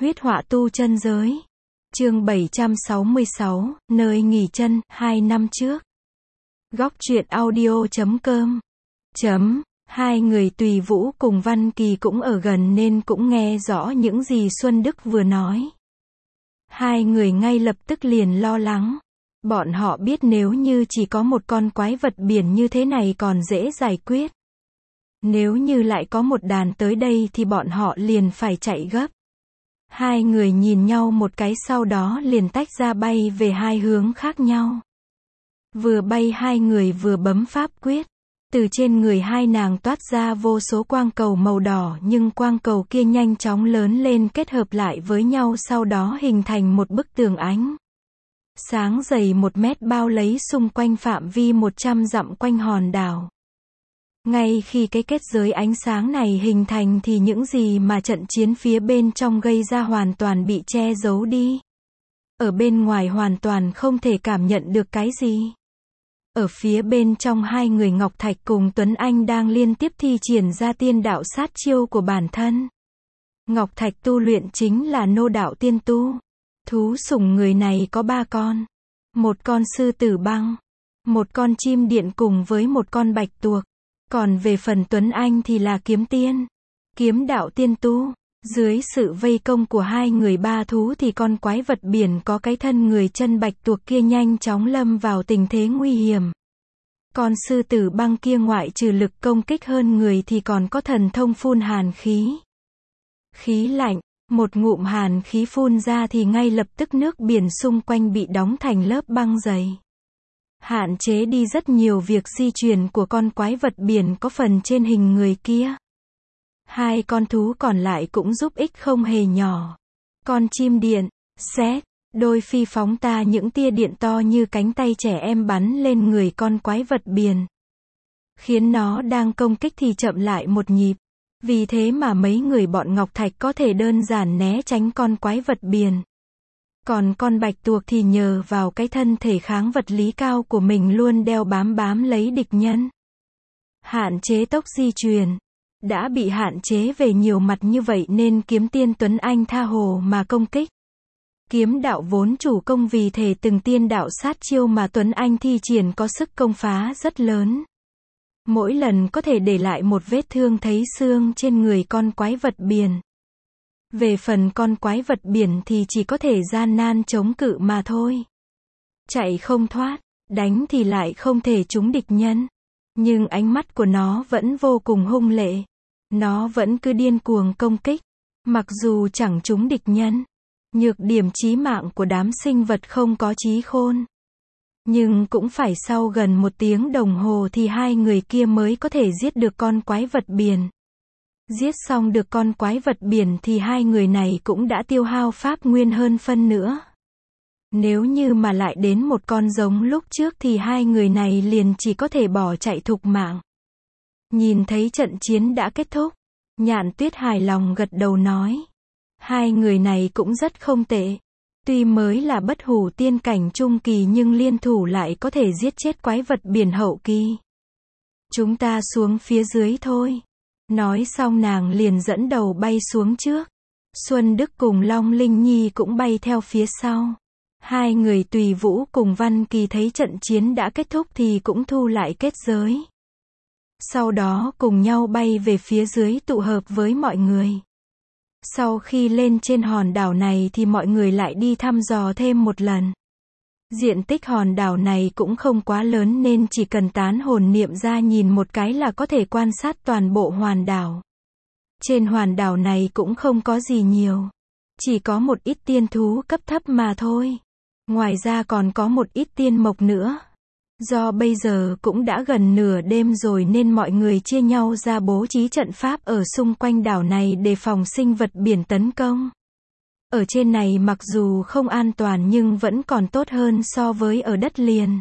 Huyết họa tu chân giới. Chương 766, nơi nghỉ chân, 2 năm trước. Góc truyện audio.com. Hai người Tùy Vũ cùng Văn Kỳ cũng ở gần nên cũng nghe rõ những gì Xuân Đức vừa nói. Hai người ngay lập tức liền lo lắng. Bọn họ biết nếu như chỉ có một con quái vật biển như thế này còn dễ giải quyết. Nếu như lại có một đàn tới đây thì bọn họ liền phải chạy gấp. Hai người nhìn nhau một cái sau đó liền tách ra bay về hai hướng khác nhau. Vừa bay hai người vừa bấm pháp quyết. Từ trên người hai nàng toát ra vô số quang cầu màu đỏ, nhưng quang cầu kia nhanh chóng lớn lên kết hợp lại với nhau sau đó hình thành một bức tường ánh sáng dày 1 mét bao lấy xung quanh phạm vi 100 dặm quanh hòn đảo. Ngay khi cái kết giới ánh sáng này hình thành thì những gì mà trận chiến phía bên trong gây ra hoàn toàn bị che giấu đi. Ở bên ngoài hoàn toàn không thể cảm nhận được cái gì. Ở phía bên trong hai người Ngọc Thạch cùng Tuấn Anh đang liên tiếp thi triển ra tiên đạo sát chiêu của bản thân. Ngọc Thạch tu luyện chính là nô đạo tiên tu. Thú sủng người này có 3 con. Một con sư tử băng, một con chim điện cùng với một con bạch tuộc. Còn về phần Tuấn Anh thì là kiếm tiên, kiếm đạo tiên tu. Dưới sự vây công của hai người ba thú thì con quái vật biển có cái thân người chân bạch tuộc kia nhanh chóng lâm vào tình thế nguy hiểm. Con sư tử băng kia ngoại trừ lực công kích hơn người thì còn có thần thông phun hàn khí. Khí lạnh, một ngụm hàn khí phun ra thì ngay lập tức nước biển xung quanh bị đóng thành lớp băng dày. Hạn chế đi rất nhiều việc di chuyển của con quái vật biển có phần trên hình người kia. Hai con thú còn lại cũng giúp ích không hề nhỏ. Con chim điện, sét, đôi phi phóng ta những tia điện to như cánh tay trẻ em bắn lên người con quái vật biển. Khiến nó đang công kích thì chậm lại một nhịp. Vì thế mà mấy người bọn Ngọc Thạch có thể đơn giản né tránh con quái vật biển. Còn con bạch tuộc thì nhờ vào cái thân thể kháng vật lý cao của mình luôn đeo bám lấy địch nhân. Hạn chế tốc di chuyển. Đã bị hạn chế về nhiều mặt như vậy nên kiếm tiên Tuấn Anh tha hồ mà công kích. Kiếm đạo vốn chủ công vì thể từng tiên đạo sát chiêu mà Tuấn Anh thi triển có sức công phá rất lớn. Mỗi lần có thể để lại một vết thương thấy xương trên người con quái vật biển. Về phần con quái vật biển thì chỉ có thể gian nan chống cự mà thôi. Chạy không thoát, đánh thì lại không thể trúng địch nhân. Nhưng ánh mắt của nó vẫn vô cùng hung lệ. Nó vẫn cứ điên cuồng công kích. Mặc dù chẳng trúng địch nhân. Nhược điểm chí mạng của đám sinh vật không có trí khôn. Nhưng cũng phải sau gần 1 tiếng đồng hồ thì hai người kia mới có thể giết được con quái vật biển. Giết xong được con quái vật biển thì hai người này cũng đã tiêu hao pháp nguyên hơn phân nữa. Nếu như mà lại đến một con giống lúc trước thì hai người này liền chỉ có thể bỏ chạy thục mạng. Nhìn thấy trận chiến đã kết thúc, Nhạn Tuyết hài lòng gật đầu nói. Hai người này cũng rất không tệ. Tuy mới là bất hủ tiên cảnh trung kỳ nhưng liên thủ lại có thể giết chết quái vật biển hậu kỳ. Chúng ta xuống phía dưới thôi. Nói xong nàng liền dẫn đầu bay xuống trước. Xuân Đức cùng Long Linh Nhi cũng bay theo phía sau. Hai người Tùy Vũ cùng Văn Kỳ thấy trận chiến đã kết thúc thì cũng thu lại kết giới. Sau đó cùng nhau bay về phía dưới tụ hợp với mọi người. Sau khi lên trên hòn đảo này thì mọi người lại đi thăm dò thêm một lần. Diện tích hòn đảo này cũng không quá lớn nên chỉ cần tán hồn niệm ra nhìn một cái là có thể quan sát toàn bộ hòn đảo. Trên hòn đảo này cũng không có gì nhiều. Chỉ có một ít tiên thú cấp thấp mà thôi. Ngoài ra còn có một ít tiên mộc nữa. Do bây giờ cũng đã gần nửa đêm rồi nên mọi người chia nhau ra bố trí trận pháp ở xung quanh đảo này để phòng sinh vật biển tấn công. Ở trên này mặc dù không an toàn nhưng vẫn còn tốt hơn so với ở đất liền.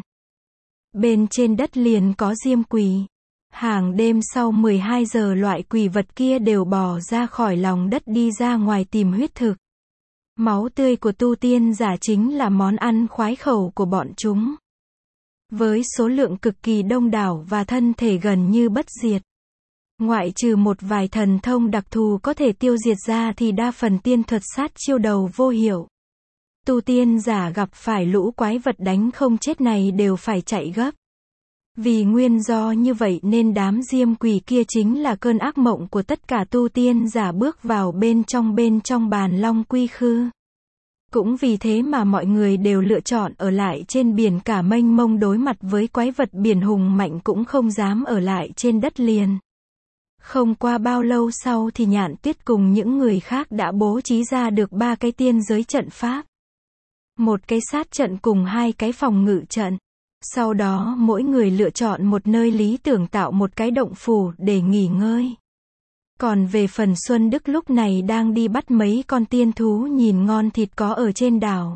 Bên trên đất liền có diêm quỷ. Hàng đêm sau 12 giờ loại quỷ vật kia đều bò ra khỏi lòng đất đi ra ngoài tìm huyết thực. Máu tươi của tu tiên giả chính là món ăn khoái khẩu của bọn chúng. Với số lượng cực kỳ đông đảo và thân thể gần như bất diệt. Ngoại trừ một vài thần thông đặc thù có thể tiêu diệt ra thì đa phần tiên thuật sát chiêu đầu vô hiệu. Tu tiên giả gặp phải lũ quái vật đánh không chết này đều phải chạy gấp. Vì nguyên do như vậy nên đám diêm quỷ kia chính là cơn ác mộng của tất cả tu tiên giả bước vào bên trong bàn long quy khư. Cũng vì thế mà mọi người đều lựa chọn ở lại trên biển cả mênh mông đối mặt với quái vật biển hùng mạnh cũng không dám ở lại trên đất liền. Không qua bao lâu sau thì Nhạn Tuyết cùng những người khác đã bố trí ra được 3 cái tiên giới trận pháp. Một cái sát trận cùng 2 cái phòng ngự trận. Sau đó mỗi người lựa chọn một nơi lý tưởng tạo một cái động phủ để nghỉ ngơi. Còn về phần Xuân Đức lúc này đang đi bắt mấy con tiên thú nhìn ngon thịt có ở trên đảo.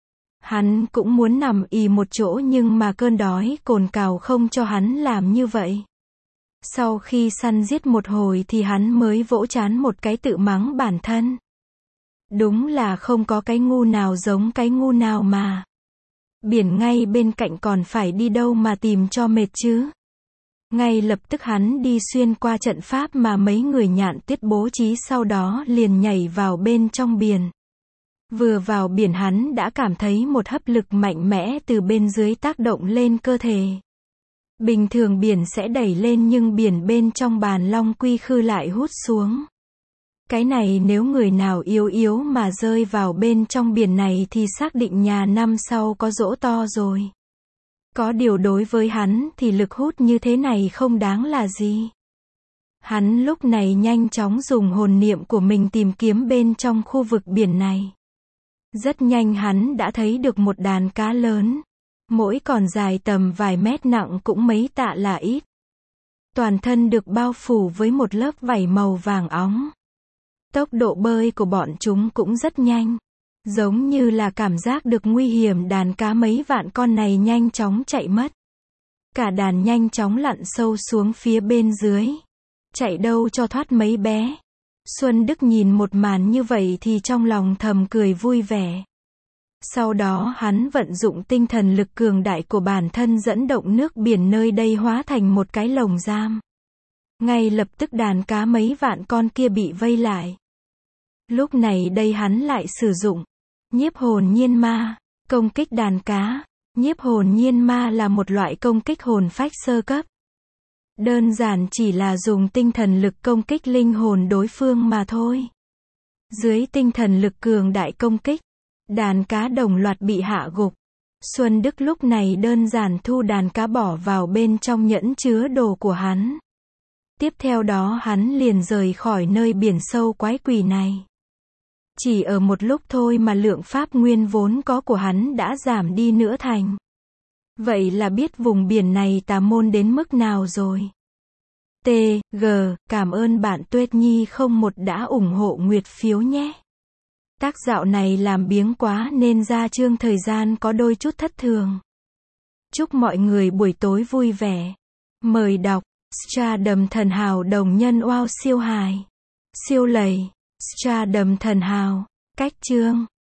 Hắn cũng muốn nằm ì một chỗ nhưng mà cơn đói cồn cào không cho hắn làm như vậy. Sau khi săn giết một hồi thì hắn mới vỗ trán một cái tự mắng bản thân. Đúng là không có cái ngu nào giống cái ngu nào mà. Biển ngay bên cạnh còn phải đi đâu mà tìm cho mệt chứ. Ngay lập tức hắn đi xuyên qua trận pháp mà mấy người Nhạn Tuyết bố trí sau đó liền nhảy vào bên trong biển. Vừa vào biển hắn đã cảm thấy một hấp lực mạnh mẽ từ bên dưới tác động lên cơ thể. Bình thường biển sẽ đẩy lên nhưng biển bên trong bàn long quy khư lại hút xuống. Cái này nếu người nào yếu mà rơi vào bên trong biển này thì xác định nhà năm sau có giỗ to rồi. Có điều đối với hắn thì lực hút như thế này không đáng là gì. Hắn lúc này nhanh chóng dùng hồn niệm của mình tìm kiếm bên trong khu vực biển này. Rất nhanh hắn đã thấy được một đàn cá lớn. Mỗi con dài tầm vài mét nặng cũng mấy tạ là ít. Toàn thân được bao phủ với một lớp vảy màu vàng óng. Tốc độ bơi của bọn chúng cũng rất nhanh. Giống như là cảm giác được nguy hiểm đàn cá mấy vạn con này nhanh chóng chạy mất. Cả đàn nhanh chóng lặn sâu xuống phía bên dưới. Chạy đâu cho thoát mấy bé. Xuân Đức nhìn một màn như vậy thì trong lòng thầm cười vui vẻ. Sau đó hắn vận dụng tinh thần lực cường đại của bản thân dẫn động nước biển nơi đây hóa thành một cái lồng giam. Ngay lập tức đàn cá mấy vạn con kia bị vây lại. Lúc này đây hắn lại sử dụng nhiếp hồn nhiên ma, công kích đàn cá. Nhiếp hồn nhiên ma là một loại công kích hồn phách sơ cấp. Đơn giản chỉ là dùng tinh thần lực công kích linh hồn đối phương mà thôi. Dưới tinh thần lực cường đại công kích, đàn cá đồng loạt bị hạ gục. Xuân Đức lúc này đơn giản thu đàn cá bỏ vào bên trong nhẫn chứa đồ của hắn. Tiếp theo đó hắn liền rời khỏi nơi biển sâu quái quỷ này. Chỉ ở một lúc thôi mà lượng pháp nguyên vốn có của hắn đã giảm đi nửa thành. Vậy là biết vùng biển này tà môn đến mức nào rồi. TG, cảm ơn bạn Tuyết Nhi 01 đã ủng hộ Nguyệt phiếu nhé. Tác dạo này làm biếng quá nên ra chương thời gian có đôi chút thất thường. Chúc mọi người buổi tối vui vẻ. Mời đọc. Stardom thần hào đồng nhân wow siêu hài. Siêu lầy. Stardom thần hào. Cách chương.